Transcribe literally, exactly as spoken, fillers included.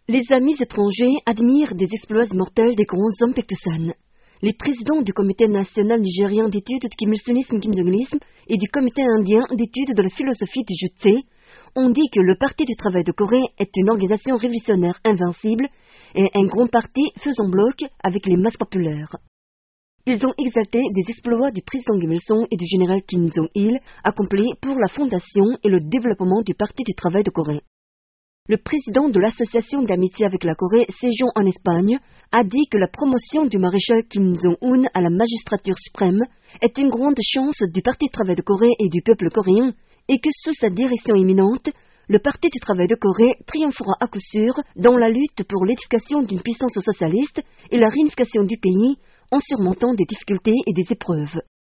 Les amis étrangers admirent des exploits mortels des grands hommes Paektusan. Les présidents du Comité national nigérien d'études du Kim Il-sungisme Kim Jong-ilisme et du Comité indien d'études de la philosophie du Jutse ont dit que le Parti du travail de Corée est une organisation révolutionnaire invincible et un grand parti faisant bloc avec les masses populaires. Ils ont exalté des exploits du président Kim Il-sung et du général Kim Jong-il accomplis pour la fondation et le développement du Parti du travail de Corée. Le président de l'Association d'amitié avec la Corée, séjourne en Espagne, a dit que la promotion du maréchal Kim Jong-un à la magistrature suprême est une grande chance du Parti du travail de Corée et du peuple coréen, et que sous sa direction imminente, le Parti du travail de Corée triomphera à coup sûr dans la lutte pour l'édification d'une puissance socialiste et la réunification du pays en surmontant des difficultés et des épreuves.